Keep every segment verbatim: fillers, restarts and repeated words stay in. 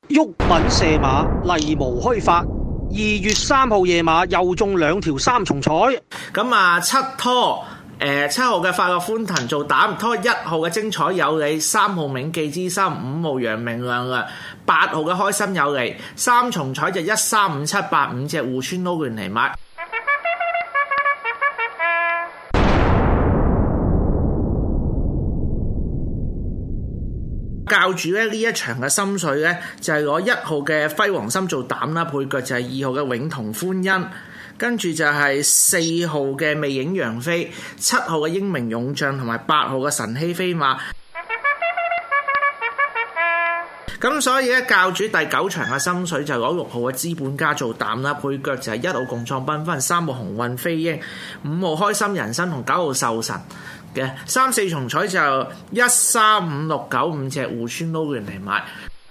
毓民射馬，例無虛發。二月三號夜馬又中兩條三重彩。 咁啊，七拖誒七號嘅快樂歡騰做膽，拖一號嘅精彩有理，三號銘記之心，五號陽明亮亮，八號嘅開心有利，三重彩就一三五七八五隻互村撈亂嚟買。教主咧呢一場嘅心水咧就係攞一號嘅輝煌心做膽啦，配腳就係二號嘅永同歡欣，跟住就係四號嘅魅影楊飛，七號嘅英明勇將同埋八號嘅神曦飛馬。咁所以咧教主第九場嘅心水就攞六號嘅資本家做膽啦，配腳就係一號共創繽紛，三號鴻運飛鷹，五號開心人生同九號壽神嘅三四重彩就一三五六九五隻互村撈完嚟買。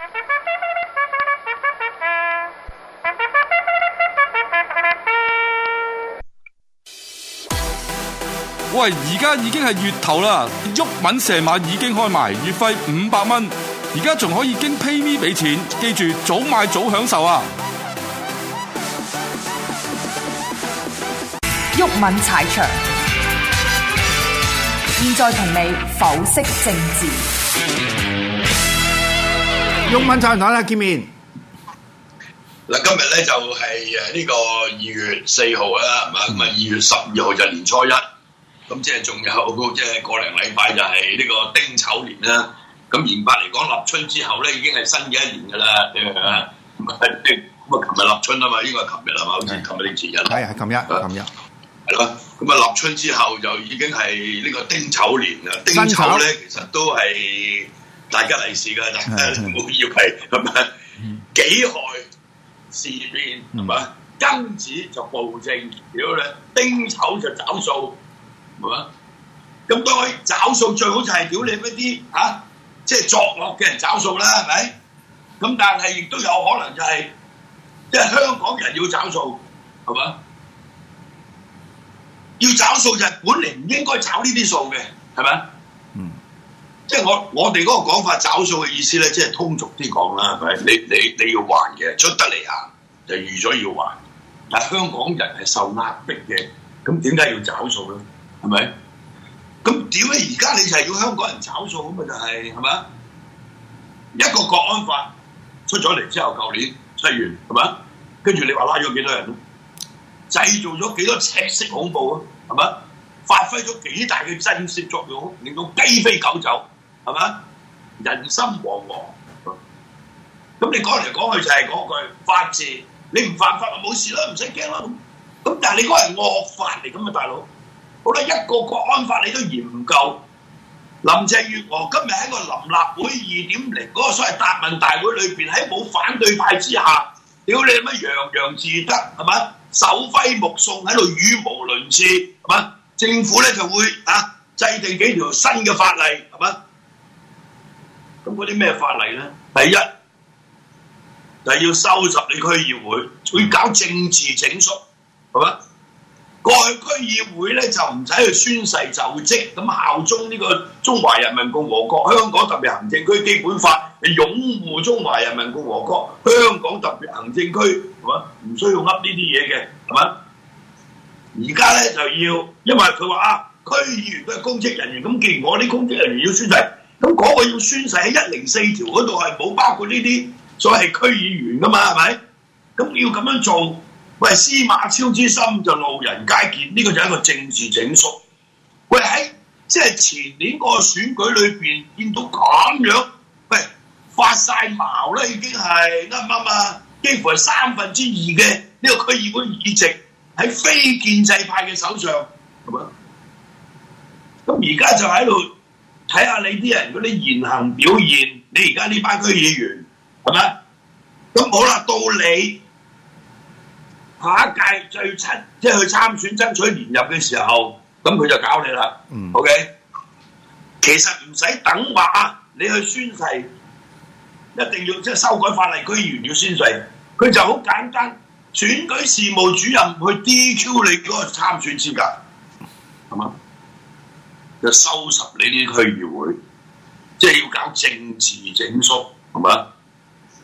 喂，而家已經係月頭啦，毓民射馬已經開埋，月費五百蚊，而家仲可以經 PayMe 俾錢，記住早買早享受啊！ 毓民踩場，現在同你剖析政治。 毓民踩場啦，見面。 嗱，今日咧就係誒呢個二月四號啦，係嘛？咁啊二月十二號就年初一，咁即係仲有即係個零禮拜就係呢個丁丑年啦。咁嚴格嚟講，立春之後咧已經係新嘅一年㗎啦，你明唔明啊？咁啊，咁啊，琴日立春啊嘛，應該係琴日係嘛？好似琴日定前日？ 係係琴日，琴日。係咯，咁啊立春之後就已經係呢個丁丑年啦。丁丑咧其實都係大吉利是㗎，大家唔好以為係咪？己亥事變係嘛？庚子就暴政，屌你！丁丑就找數，係嘛？咁當然找數最好就係屌你嗰啲嚇，即係作惡嘅人找數啦，係咪？咁但係亦都有可能就係即係香港人要找數，係嘛？要找數就係本嚟唔應該找呢啲數嘅，係咪？嗯，即係我我哋嗰個講法找數嘅意思咧，即係通俗啲講啦，係咪？你你你要還嘅，出得嚟行就預咗要還。但係香港人係受壓迫嘅，咁點解要找數咧？係咪？咁點解而家你就係要香港人找數咁啊？就係係咪？一個國安法出咗嚟之後，舊年七月係咪？跟住你話拉咗幾多人咧？製造咗幾多赤色恐怖啊？係咪？發揮咗幾大嘅震懾作用，令到雞飛狗走，係咪？人心惶惶。咁你講嚟講去就係嗰句法治，你唔犯法就冇事啦，唔使驚啦。咁但係你嗰係惡法嚟㗎嘛，大佬。好啦，一個國安法你都嫌唔夠。林鄭月娥今日喺個臨立會二點零嗰個所謂答問大會裏邊，喺冇反對派之下，屌你乜洋洋自得係咪？手揮目送喺度語無倫次係嘛？政府咧就會啊制定幾條新嘅法例係嘛？咁嗰啲咩法例咧？第一就係、是、要收拾你區議會，會搞政治整肅係嘛？過去區議會咧就唔使去宣誓就職，咁效忠呢個中華人民共和國香港特別行政區基本法，你擁護中華人民共和國香港特別行政區係嘛？唔需要噏呢啲嘢嘅係嘛？而家咧就要，因為佢話啊，區議員都係公職人員，咁既然我啲公職人員要宣誓，咁嗰個要宣誓喺一零四條嗰度係冇包括呢啲所謂區議員噶嘛，係咪？咁要咁樣做。喂，司馬昭之心就路人皆見，呢、這個就係一個政治整肅。喂，喺即係前年嗰個選舉裏邊見到咁樣，喂發晒矛啦，已經係啱唔啱啊？幾乎係三分之二嘅呢個區議會議席喺非建制派嘅手上，係咪？咁而家就喺度睇下你啲人嗰啲言行表現，你而家呢班區議員係咪？咁好啦，到你。下一屆最出即係去參選爭取連任嘅時候，咁佢就搞你啦。嗯、OK， 其實唔使等話，你去宣誓，一定要即係修改法例，區議員要宣誓，佢就好簡單，選舉事務主任去 D Q 你嗰個參選資格，係嘛？就收拾你啲區議會，即係要搞政治整肅，係嘛？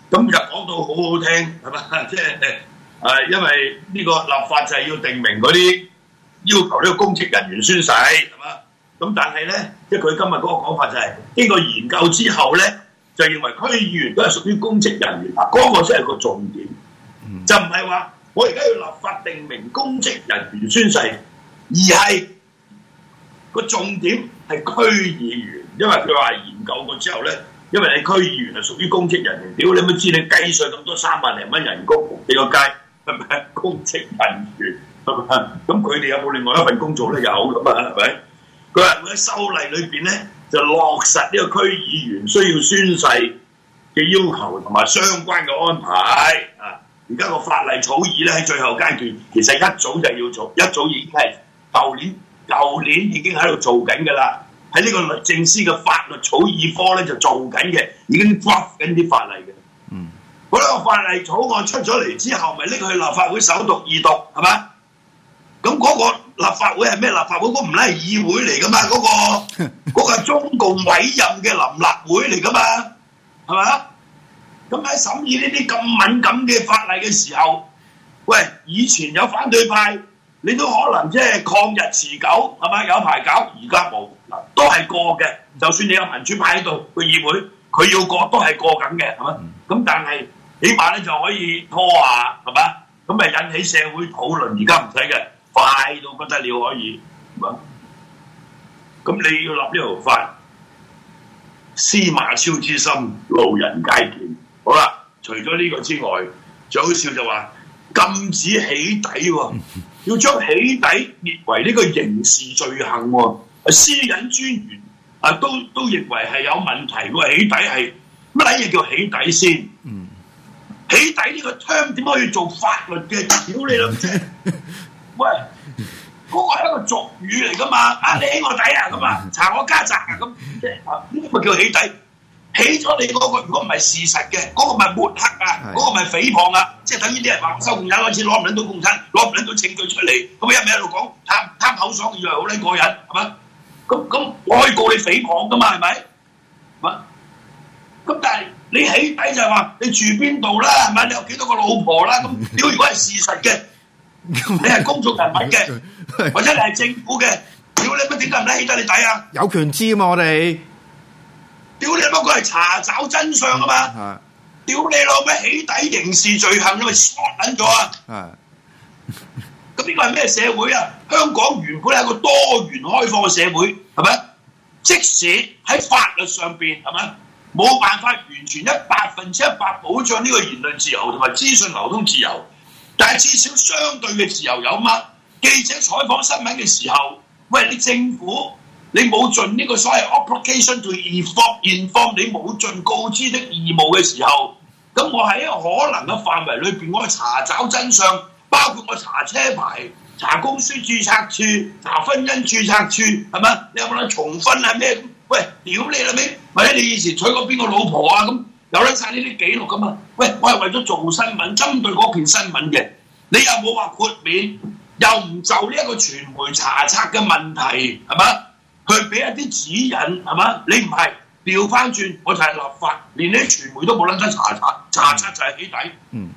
咁就講到好好聽係嘛？即係誒，因為呢個立法就係要定明嗰啲要求呢個公職人員宣誓係嘛？咁但係咧，即係佢今日嗰個講法就係、是、經過研究之後咧，就認為區議員都係屬於公職人員嗱，嗰、那個先係個重點，嗯、就唔係話我而家要立法定明公職人員宣誓，而係個重點係區議員，因為佢話研究過之後咧。因為你區議員係屬於公職人員，屌你乜知你計稅咁多三萬零蚊人工，你個街係咪公職人員？係咪？咁佢哋有冇另外一份工作咧？有咁啊，係咪？佢話喺修例裏邊咧，就落實呢個區議員需要宣誓嘅要求同埋相關嘅安排啊！而家個法例草擬咧喺最後階段，其實一早就要做，一早已經係舊年舊年已經喺度做緊㗎啦。喺呢個律政司嘅法律草擬科咧就做緊嘅，已經 draft 緊啲法例嘅。嗯，嗰個法例草案出咗嚟之後，咪拎去立法會首讀二讀，係嘛？咁嗰個立法會係咩立法會？嗰、那個唔係議會嚟噶嘛？嗰、那個嗰個係中共委任嘅臨立會嚟噶嘛？係嘛？咁喺審議呢啲咁敏感嘅法例嘅時候，喂，以前有反對派，你都可能即係抗日持久，係嘛？有排搞，而家冇。都係過嘅，就算你有民主派喺度個議會，佢要過都係過緊嘅，係嘛？咁、嗯、但係起碼咧就可以拖下，係嘛？咁咪引起社會討論。而家唔使嘅，快到不得了可以，係嘛？咁你要立呢條法，司馬昭之心，路人皆見。好啦，除咗呢個之外，最好笑就話禁止起底喎，要將起底列為呢個刑事罪行喎。私隱專員啊，都都認為係有問題喎。起底係乜嘢叫起底先？嗯、起底呢個 term 點可以做法律嘅？屌你老啫！喂，嗰、嗰個係一個俗語嚟噶嘛？啊，你起我底啊咁啊，查我家宅啊咁，即係啊，呢個叫起底。起咗你嗰、嗰個，如果唔係事實嘅，嗰、嗰個咪抹黑啊，嗰、嗰個咪誹謗啊，即係等於啲人話收共產嗰次攞唔撚到共產，攞唔撚到證據出嚟，咁一味喺度講貪貪口爽，以為好撚過癮，係嘛？咁咁我可以告你誹謗噶嘛，係咪？嘛？咁但係你起底就係話你住邊度啦，係咪？你有幾多個老婆啦？咁屌，如果係事實嘅，你係公眾人物嘅，或者你係政府嘅，屌你乜點解唔得起得你底啊？ 有權知啊嘛，我哋屌你乜佢係查找真相啊嘛？屌你老味起底刑事罪行，你咪傻撚咗啊！咁呢個係咩社會啊？香港原本係一個多元開放嘅社會，係咪？即使喺法律上邊係咪冇辦法完全一百分之一百保障呢個言論自由同埋資訊流通自由，但係至少相對嘅自由有嗎？記者採訪新聞嘅時候，喂，你政府你冇盡呢個所謂 obligation to inform inform，你冇盡告知的義務嘅時候，咁我喺一個可能嘅範圍裏邊，我去查找真相。包括我查車牌、查公司註冊處、查婚姻註冊處，係咪？你有冇得重婚係咩？喂，屌你啦咩？或者你以前娶過邊個老婆啊？咁有得晒呢啲記錄噶嘛？喂，我係為咗做新聞，針對嗰篇新聞嘅，你又冇話豁免，又唔就呢一個傳媒查冊嘅問題，係嘛？去俾一啲指引，係嘛？你唔係調翻轉，我就係立法，連啲傳媒都冇撚得查冊，查冊就係起底。嗯。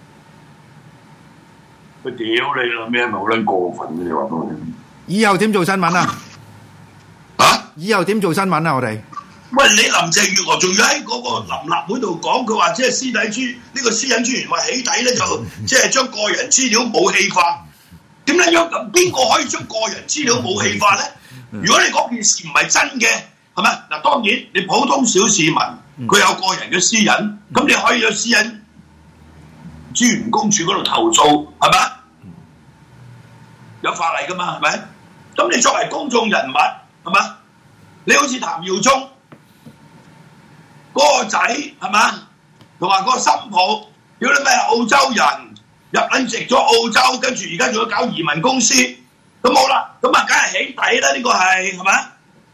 佢屌你啦咩？咪好撚過分嘅，你話我聽。 以後點做新聞啊？ 啊？ 以後點做新聞啊？我哋喂，你林鄭月娥仲要喺嗰個臨立會度講，佢話即係私底專呢個私隱專員話起底咧，就即係將個人資料武器化。點樣樣咁？邊個可以將個人資料武器化咧？如果你嗰件事唔係真嘅，係咪？嗱，當然你普通小市民佢有個人嘅私隱，咁你可以有私隱專員公署嗰度投訴，係咪？有法例噶嘛，係咪？咁你作為公眾人物，係嘛？你好似譚耀宗嗰個仔，係嘛？同埋嗰個新抱，屌你咩澳洲人入撚籍咗澳洲，跟住而家仲要搞移民公司，咁好啦，咁啊梗係起底啦，呢個係係咪？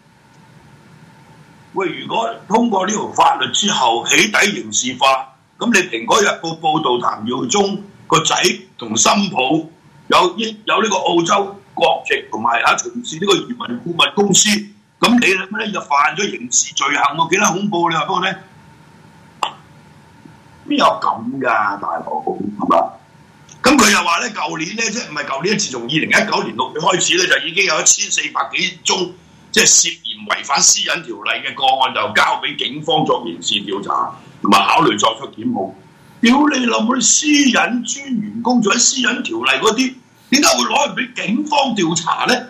喂，如果通過呢條法律之後起底刑事化，咁你《蘋果日報》報導譚耀宗個仔同新抱有英有呢個澳洲國籍，同埋嚇從事呢個移民顧問公司，咁你咧就犯咗刑事罪行喎，幾得恐怖？你話俾我聽， 邊有咁㗎，大佬係嘛？咁佢又話咧，舊年咧，即係唔係舊年？自從二零一九年六月開始咧，就已經有一千四百幾宗即係涉嫌違反私隱條例嘅個案，就交俾警方作刑事調查，同埋考慮作出檢控。屌你老母！私隱專員公署喺私隱條例嗰啲，點解會攞嚟俾警方調查咧？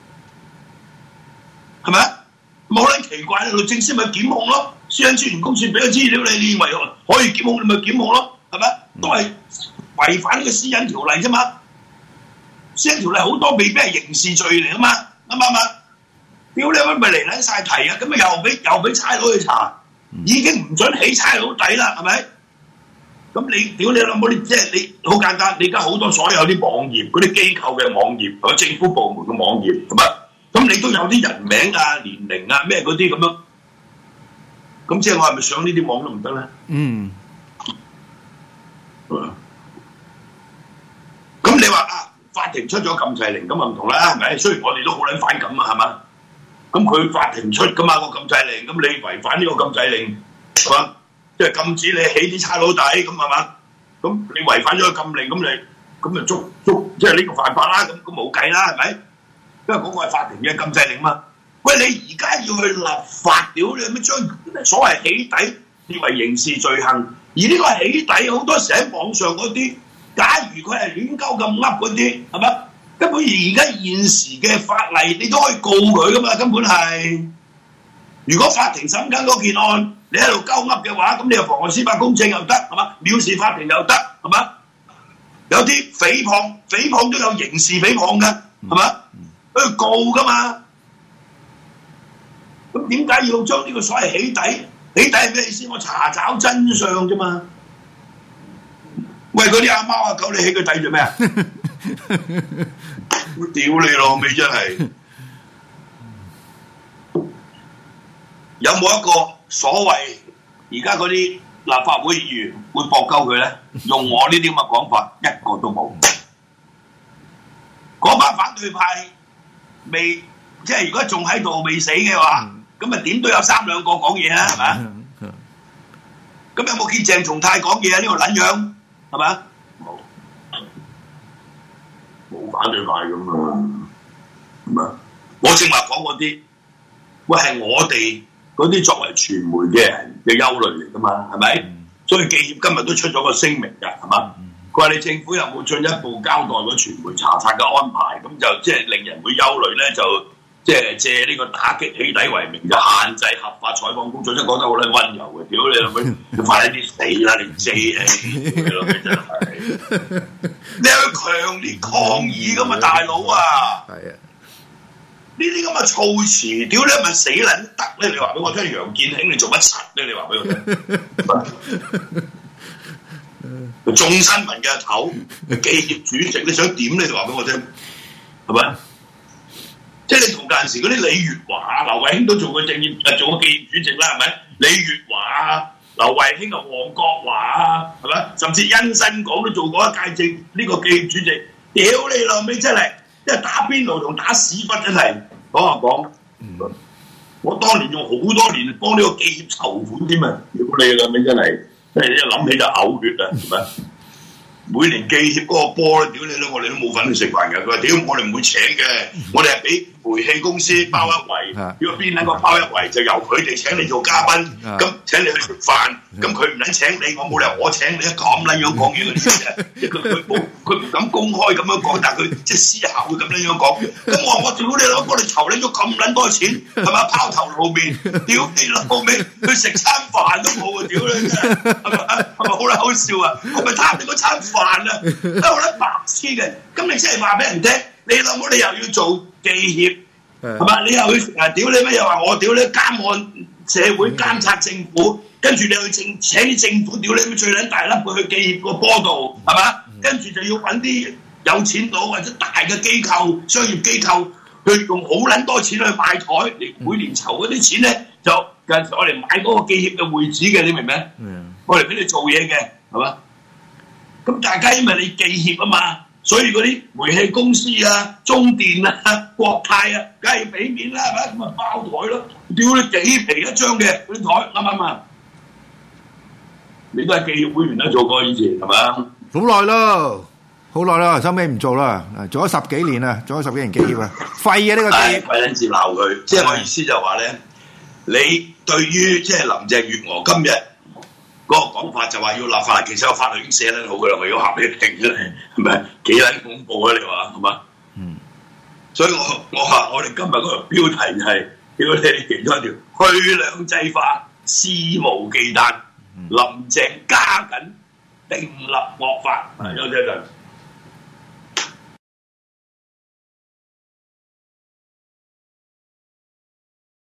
係咪啊？冇撚奇怪，律政司咪檢控咯。私隱專員公署俾咗資料你，你認為可以檢控，你咪檢控咯，係咪？都係違反呢個私隱條例啫嘛。私隱條例好多未必係刑事罪嚟啊嘛，啱唔啱啊？屌你乜咪嚟撚晒題啊！咁咪又俾又俾差佬去查，已經唔準起差佬底啦，係咪？咁你屌你老母！你即係你好簡單，你而家好多所有啲網頁嗰啲機構嘅網頁同埋政府部門嘅網頁，係咪？咁你都有啲人名啊、年齡啊、咩嗰啲咁樣，咁即係我係咪上呢啲網都唔得咧？嗯。咁你話啊，法庭出咗禁制令，咁啊唔同啦，係咪？雖然我哋都好撚反感啊，係嘛？咁佢法庭出噶嘛個禁制令，咁你違反呢個禁制令，係嘛？即係禁止你起啲差佬底，咁係嘛？咁你違反咗個禁令，咁你咁咪捉捉，即係呢個犯法啦，咁咁冇計啦，係咪？因為嗰個係法庭嘅禁制令嘛。喂，你而家要去立法，屌你咩將所謂起底列為刑事罪行？而呢個起底好多時喺網上嗰啲，假如佢係亂鳩咁噏嗰啲，係嘛？根本而家現時嘅法例，你都可以告佢噶嘛，根本係。如果法庭審緊嗰件案，你喺度鳩噏嘅話，咁你又妨礙司法公正又得，係嘛？藐視法庭又得，係嘛？有啲誹謗，誹謗都有刑事誹謗嘅，係嘛？去告噶嘛？咁點解要將呢個所謂起底？起底係咩意思？我查找真相啫嘛。喂，嗰啲阿貓阿狗，你起佢底做咩啊？我屌你老味真係！有冇一個所謂而家嗰啲立法會議員會駁鳩佢咧？用我呢啲咁嘅講法，一個都冇。嗰班反對派未即係如果仲喺度未死嘅話，咁啊點都有三兩個講嘢啦，係咪？咁有冇見鄭松泰講嘢啊？呢個撚樣係咪？冇，冇反對派咁啊！咁啊，我正話講嗰啲，喂係我哋嗰啲作為傳媒嘅人嘅憂慮嚟噶嘛，係咪？所以記協今日都出咗個聲明㗎，係嘛？佢話你政府有冇進一步交代個傳媒查冊嘅安排？咁就即係令人會憂慮咧，就即係借呢個打擊起底為名，就限制合法採訪工作，即係講得好撚溫柔嘅。屌你老味，你快啲死啦！你借你，你老味真係，你有強烈抗議噶嘛，大佬啊！係啊，呢啲咁嘅措辭，屌你係咪死撚得咧？你話俾我聽，楊健興你做乜柒咧？你話俾我聽。眾新聞嘅頭，記協主席，你想點？你就話俾我聽，係咪？即係你同嗰陣時嗰啲李月華、劉慧卿都做過政協，誒做過記協主席啦，係咪？李月華啊、劉慧卿啊、黃國華啊，係咪？甚至殷新港都做過一屆政呢、這個記協主席。屌你老味真係，即係打邊爐同打屎忽真係。講下講，嗯、我當年用好多年幫呢個記協籌款添啊！屌你老味真係。即係一諗起就嘔血啊，係咪？每年記協嗰個波咧，屌你啦，我哋都冇份去食飯嘅。佢話：屌，我哋唔會請嘅，我哋係俾煤氣公司包一圍。如果邊兩個包一圍，就由佢哋請你做嘉賓，咁請你去食飯。咁佢唔撚請你，我冇理由我請你咁撚樣講嘢嗰啲嘅。即係佢佢冇佢唔敢公開咁樣講，但係佢即係私下會咁樣樣講。咁我我屌你啦，我哋籌撚咗咁撚多錢，係咪拋頭露面？屌你啦，後尾佢食餐飯都冇啊！屌你真係係咪係咪好撚好笑啊？我咪貪你嗰餐飯啊！都好撚白痴嘅。咁你真係話俾人聽，你老母你又要做記協係嘛？你又去誒屌你咩？又話我屌你監案社會監察政府。跟住你去政請啲政府屌你最撚大粒佢去記協個波度係嘛？跟住就要揾啲有錢佬或者大嘅機構、商業機構去用好撚多錢去買台，你每年籌嗰啲錢咧就就我哋買嗰個記協嘅會址嘅，你明唔明？嗯，我哋俾你做嘢嘅係嘛？咁大家因為你記協啊嘛，所以嗰啲煤氣公司啊、中電啊、國泰啊，梗係要俾面啦，係咪？咁咪包台咯，屌你幾皮一張嘅嗰啲台啱唔啱啊？ 你都係記協會員都做過以前係咪啊？ 好耐咯，好耐啦，收尾唔做啦，做咗十幾年啦，做咗十幾年記協啦，廢嘅呢個記協。 費撚事鬧佢，即係我意思就話咧，你對於即係林鄭月娥今日嗰個講法就話要立法，其實個法律已經寫得好㗎啦，我要合你定出嚟，係咪幾撚恐怖啊？你話係嘛？嗯，所以我我話我哋今日嗰個標題就係叫你其中一條去兩制化，肆無忌憚，林鄭加緊訂立惡法，係休息一陣。